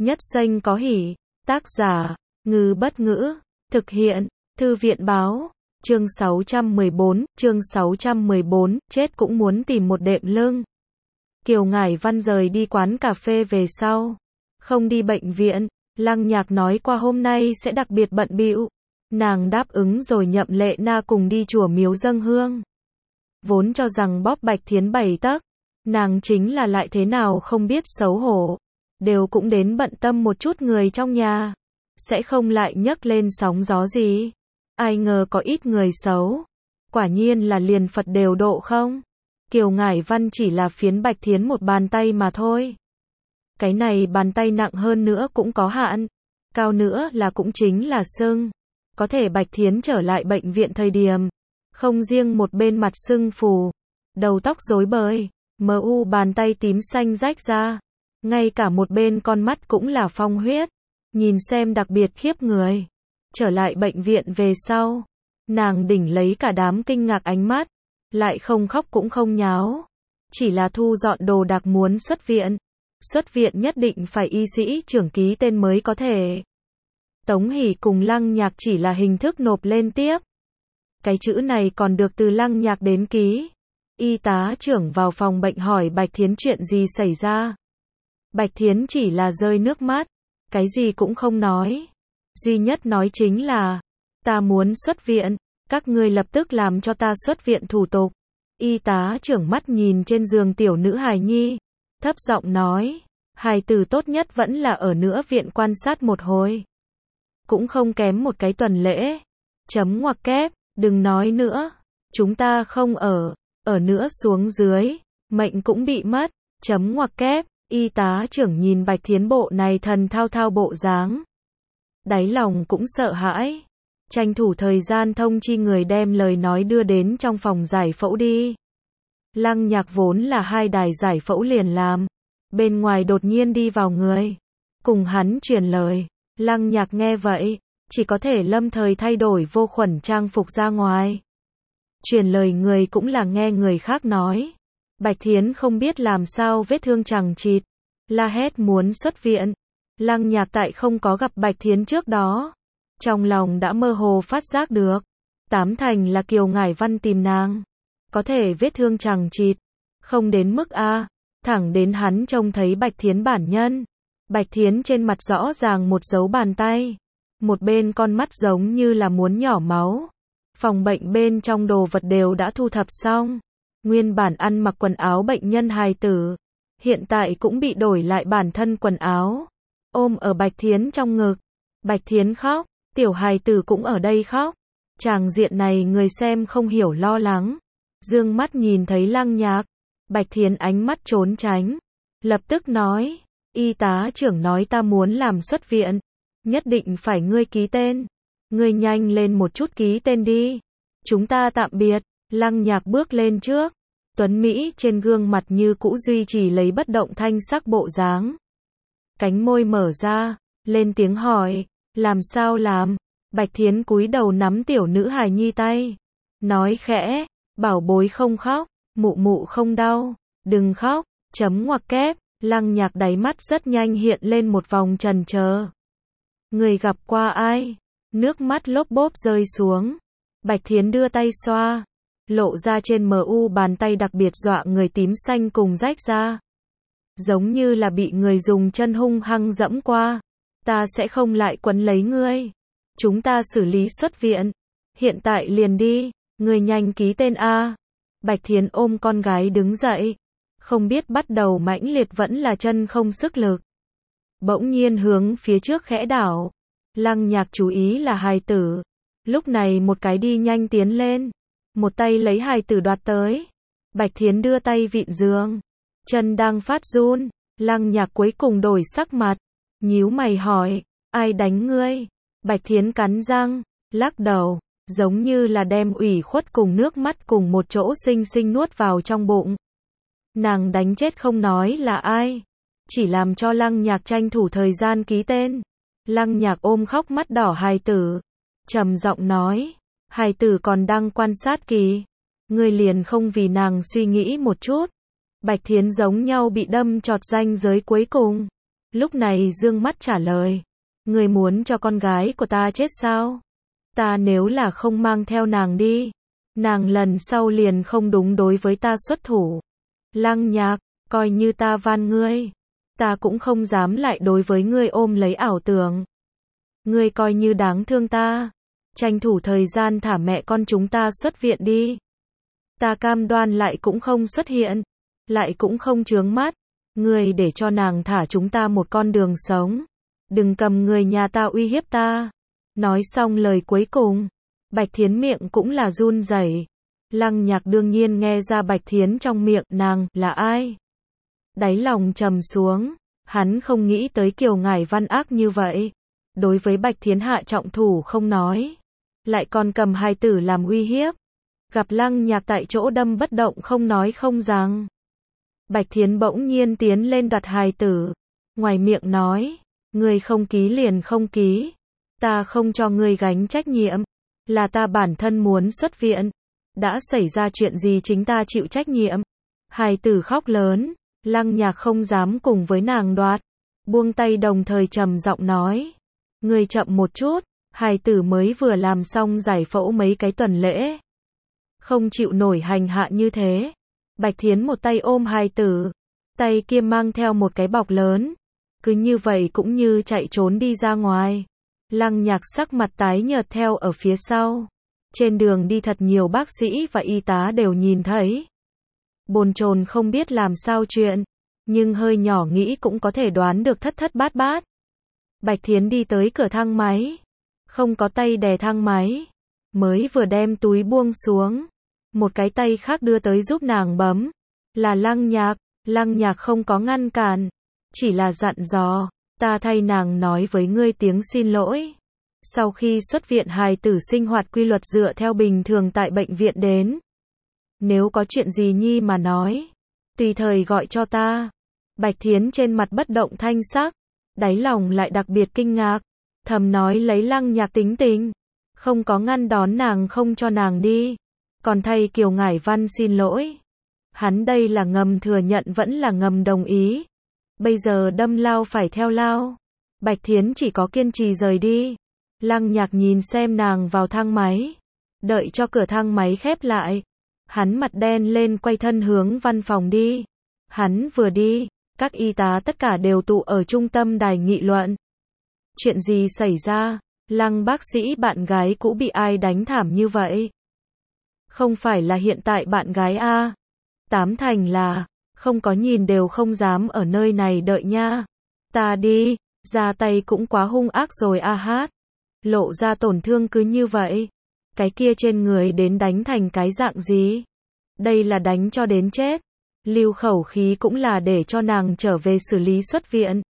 Nhất Xanh có hỉ. Tác giả, Ngư Bất Ngữ. Thực hiện, Thư viện Báo. Chương 614, chết cũng muốn tìm một đệm lưng. Kiều Ngải Văn rời đi quán cà phê về sau. Không đi bệnh viện, Lăng Nhạc nói qua hôm nay sẽ đặc biệt bận bịu. Nàng đáp ứng rồi Nhậm Lệ Na cùng đi chùa miếu dâng hương. Vốn cho rằng bóp Bạch Thiến 7 tấc, nàng chính là lại thế nào không biết xấu hổ. Đều cũng đến bận tâm một chút người trong nhà. Sẽ không lại nhấc lên sóng gió gì. Ai ngờ có ít người xấu. Quả nhiên là liền Phật đều độ không. Kiều Ngải Văn chỉ là phiến Bạch Thiến một bàn tay mà thôi. Cái này bàn tay nặng hơn nữa cũng có hạn. Cao nữa là cũng chính là sưng. Có thể Bạch Thiến trở lại bệnh viện thời điểm. Không riêng một bên mặt sưng phù. Đầu tóc rối bời. Mu bàn tay tím xanh rách ra. Ngay cả một bên con mắt cũng là phong huyết. Nhìn xem đặc biệt khiếp người. Trở lại bệnh viện về sau. Nàng đỉnh lấy cả đám kinh ngạc ánh mắt. Lại không khóc cũng không nháo. Chỉ là thu dọn đồ đạc muốn xuất viện. Xuất viện nhất định phải y sĩ trưởng ký tên mới có thể. Tống Hỷ cùng Lăng Nhạc chỉ là hình thức nộp lên tiếp. Cái chữ này còn được từ Lăng Nhạc đến ký. Y tá trưởng vào phòng bệnh hỏi Bạch Thiến chuyện gì xảy ra. Bạch Thiến chỉ là rơi nước mắt. Cái gì cũng không nói. Duy nhất nói chính là, ta muốn xuất viện. Các ngươi lập tức làm cho ta xuất viện thủ tục. Y tá trưởng mắt nhìn trên giường tiểu nữ hài nhi. Thấp giọng nói, hài tử tốt nhất vẫn là ở nữa viện quan sát một hồi. Cũng không kém một cái tuần lễ. Chấm ngoặc kép, đừng nói nữa. Chúng ta không ở nữa xuống dưới. Mệnh cũng bị mất. Chấm ngoặc kép, y tá trưởng nhìn Bạch Thiến bộ này thần thao thao bộ dáng. Đáy lòng cũng sợ hãi. Tranh thủ thời gian thông chi người đem lời nói đưa đến trong phòng giải phẫu đi. Lăng Nhạc vốn là 2 đài giải phẫu liền làm. Bên ngoài đột nhiên đi vào người. Cùng hắn truyền lời. Lăng Nhạc nghe vậy. Chỉ có thể lâm thời thay đổi vô khuẩn trang phục ra ngoài. Truyền lời người cũng là nghe người khác nói. Bạch Thiến không biết làm sao vết thương chằng chịt. La hét muốn xuất viện. Lăng Nhạc tại không có gặp Bạch Thiến trước đó. Trong lòng đã mơ hồ phát giác được. 8 thành là Kiều Ngải Văn tìm nàng. Có thể vết thương chằng chịt. Không đến mức A. Thẳng đến hắn trông thấy Bạch Thiến bản nhân. Bạch Thiến trên mặt rõ ràng một dấu bàn tay. Một bên con mắt giống như là muốn nhỏ máu. Phòng bệnh bên trong đồ vật đều đã thu thập xong. Nguyên bản ăn mặc quần áo bệnh nhân hài tử. Hiện tại cũng bị đổi lại bản thân quần áo. Ôm ở Bạch Thiến trong ngực. Bạch Thiến khóc. Tiểu hài tử cũng ở đây khóc. Tràng diện này người xem không hiểu lo lắng. Dương mắt nhìn thấy Lăng Nhạc. Bạch Thiến ánh mắt trốn tránh. Lập tức nói. Y tá trưởng nói ta muốn làm xuất viện. Nhất định phải ngươi ký tên. Ngươi nhanh lên một chút ký tên đi. Chúng ta tạm biệt. Lăng Nhạc bước lên trước. Tuấn Mỹ trên gương mặt như cũ duy trì lấy bất động thanh sắc bộ dáng. Cánh môi mở ra. Lên tiếng hỏi. Làm sao làm? Bạch Thiến cúi đầu nắm tiểu nữ hài nhi tay. Nói khẽ. Bảo bối không khóc. Mụ mụ không đau. Đừng khóc. Chấm ngoặc kép. Lăng Nhạc đáy mắt rất nhanh hiện lên một vòng chần chờ. Người gặp qua ai? Nước mắt lốp bốp rơi xuống. Bạch Thiến đưa tay xoa. Lộ ra trên mu bàn tay đặc biệt dọa người tím xanh cùng rách ra. Giống như là bị người dùng chân hung hăng dẫm qua. Ta sẽ không lại quấn lấy ngươi. Chúng ta xử lý xuất viện. Hiện tại liền đi. Ngươi nhanh ký tên A. Bạch Thiến ôm con gái đứng dậy. Không biết bắt đầu mãnh liệt vẫn là chân không sức lực. Bỗng nhiên hướng phía trước khẽ đảo. Lăng Nhạc chú ý là hài tử. Lúc này một cái đi nhanh tiến lên. Một tay lấy hài tử đoạt tới. Bạch Thiến đưa tay vịn giường. Chân đang phát run. Lăng Nhạc cuối cùng đổi sắc mặt. Nhíu mày hỏi. Ai đánh ngươi? Bạch Thiến cắn răng. Lắc đầu. Giống như là đem ủy khuất cùng nước mắt cùng một chỗ xinh xinh nuốt vào trong bụng. Nàng đánh chết không nói là ai. Chỉ làm cho Lăng Nhạc tranh thủ thời gian ký tên. Lăng Nhạc ôm khóc mắt đỏ hài tử. Trầm giọng nói. Hài tử còn đang quan sát kỳ. Ngươi liền không vì nàng suy nghĩ một chút. Bạch Thiến giống nhau bị đâm chọt ranh giới cuối cùng. Lúc này dương mắt trả lời. Người muốn cho con gái của ta chết sao? Ta nếu là không mang theo nàng đi, nàng lần sau liền không đúng đối với ta xuất thủ. Lăng Nhạc, coi như ta van ngươi, ta cũng không dám lại đối với ngươi ôm lấy ảo tưởng. Ngươi coi như đáng thương ta, tranh thủ thời gian thả mẹ con chúng ta xuất viện đi. Ta cam đoan lại cũng không xuất hiện, lại cũng không chướng mắt. Ngươi để cho nàng thả chúng ta một con đường sống. Đừng cầm người nhà ta uy hiếp ta. Nói xong lời cuối cùng, Bạch Thiến miệng cũng là run rẩy. Lăng Nhạc đương nhiên nghe ra Bạch Thiến trong miệng nàng là ai. Đáy lòng trầm xuống, hắn không nghĩ tới Kiều Ngải Văn ác như vậy. Đối với Bạch Thiến hạ trọng thủ không nói, lại còn cầm hài tử làm uy hiếp. Gặp Lăng Nhạc tại chỗ đâm bất động không nói không rằng. Bạch Thiến bỗng nhiên tiến lên đoạt hài tử. Ngoài miệng nói, ngươi không ký liền không ký. Ta không cho ngươi gánh trách nhiệm. Là ta bản thân muốn xuất viện. Đã xảy ra chuyện gì chính ta chịu trách nhiệm. Hài tử khóc lớn. Lăng Nhạc không dám cùng với nàng đoạt. Buông tay đồng thời trầm giọng nói. Ngươi chậm một chút. Hài tử mới vừa làm xong giải phẫu mấy cái tuần lễ. Không chịu nổi hành hạ như thế. Bạch Thiến một tay ôm hài tử. Tay kia mang theo một cái bọc lớn. Cứ như vậy cũng như chạy trốn đi ra ngoài. Lăng Nhạc sắc mặt tái nhợt theo ở phía sau. Trên đường đi thật nhiều bác sĩ và y tá đều nhìn thấy. Bồn chồn không biết làm sao chuyện. Nhưng hơi nhỏ nghĩ cũng có thể đoán được thất thất bát bát. Bạch Thiến đi tới cửa thang máy. Không có tay đè thang máy. Mới vừa đem túi buông xuống. Một cái tay khác đưa tới giúp nàng bấm. Là Lăng Nhạc. Lăng Nhạc không có ngăn cản. Chỉ là dặn dò. Ta thay nàng nói với ngươi tiếng xin lỗi. Sau khi xuất viện hài tử sinh hoạt quy luật dựa theo bình thường tại bệnh viện đến. Nếu có chuyện gì nhi mà nói. Tùy thời gọi cho ta. Bạch Thiến trên mặt bất động thanh sắc. Đáy lòng lại đặc biệt kinh ngạc. Thầm nói lấy Lăng Nhạc tính tình. Không có ngăn đón nàng không cho nàng đi. Còn thay Kiều Ngải Văn xin lỗi. Hắn đây là ngầm thừa nhận vẫn là ngầm đồng ý. Bây giờ đâm lao phải theo lao. Bạch Thiến chỉ có kiên trì rời đi. Lăng Nhạc nhìn xem nàng vào thang máy. Đợi cho cửa thang máy khép lại. Hắn mặt đen lên quay thân hướng văn phòng đi. Hắn vừa đi, các y tá tất cả đều tụ ở trung tâm đài nghị luận. Chuyện gì xảy ra? Lăng bác sĩ bạn gái cũ bị ai đánh thảm như vậy? Không phải là hiện tại bạn gái a? Tám thành là, không có nhìn đều không dám ở nơi này đợi nha. Ta đi, ra tay cũng quá hung ác rồi a hát. Lộ ra tổn thương cứ như vậy. Cái kia trên người đến đánh thành cái dạng gì? Đây là đánh cho đến chết. Lưu khẩu khí cũng là để cho nàng trở về xử lý xuất viện.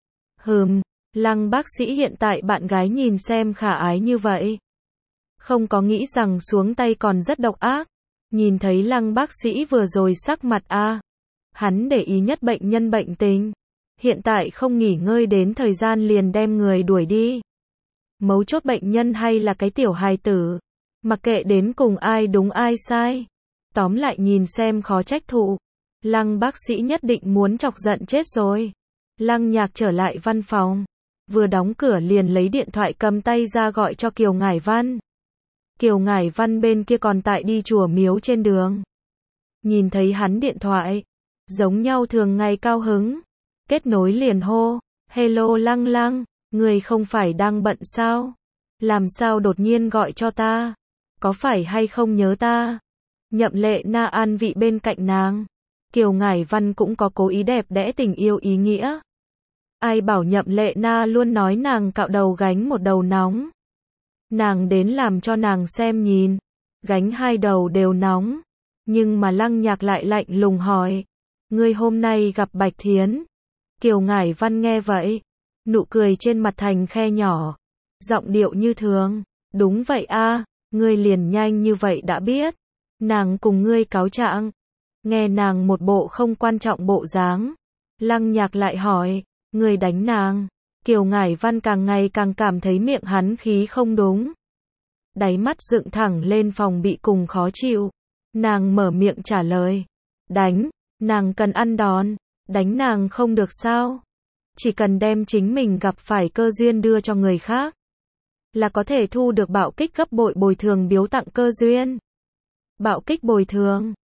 Lăng bác sĩ hiện tại bạn gái nhìn xem khả ái như vậy. Không có nghĩ rằng xuống tay còn rất độc ác. Nhìn thấy Lăng bác sĩ vừa rồi sắc mặt a. Hắn để ý nhất bệnh nhân bệnh tình. Hiện tại không nghỉ ngơi đến thời gian liền đem người đuổi đi. Mấu chốt bệnh nhân hay là cái tiểu hài tử. Mặc kệ đến cùng ai đúng ai sai. Tóm lại nhìn xem khó trách thụ. Lăng bác sĩ nhất định muốn chọc giận chết rồi. Lăng Nhạc trở lại văn phòng. Vừa đóng cửa liền lấy điện thoại cầm tay ra gọi cho Kiều Ngải Văn. Kiều Ngải Văn bên kia còn tại đi chùa miếu trên đường. Nhìn thấy hắn điện thoại. Giống nhau thường ngày cao hứng. Kết nối liền hô. Hello Lăng Lăng. Người không phải đang bận sao? Làm sao đột nhiên gọi cho ta? Có phải hay không nhớ ta? Nhậm Lệ Na an vị bên cạnh nàng. Kiều Ngải Văn cũng có cố ý đẹp đẽ tình yêu ý nghĩa. Ai bảo Nhậm Lệ Na luôn nói nàng cạo đầu gánh một đầu nóng. Nàng đến làm cho nàng xem nhìn. Gánh hai đầu đều nóng. Nhưng mà Lăng Nhạc lại lạnh lùng hỏi. Ngươi hôm nay gặp Bạch Thiến. Kiều Ngải Văn nghe vậy. Nụ cười trên mặt thành khe nhỏ. Giọng điệu như thường. Đúng vậy a, ngươi liền nhanh như vậy đã biết. Nàng cùng ngươi cáo trạng. Nghe nàng một bộ không quan trọng bộ dáng. Lăng Nhạc lại hỏi. Ngươi đánh nàng. Kiều Ngải Văn càng ngày càng cảm thấy miệng hắn khí không đúng. Đáy mắt dựng thẳng lên phòng bị cùng khó chịu. Nàng mở miệng trả lời. Đánh. Nàng cần ăn đòn. Đánh nàng không được sao? Chỉ cần đem chính mình gặp phải cơ duyên đưa cho người khác, là có thể thu được bạo kích gấp bội bồi thường biếu tặng cơ duyên. Bạo kích bồi thường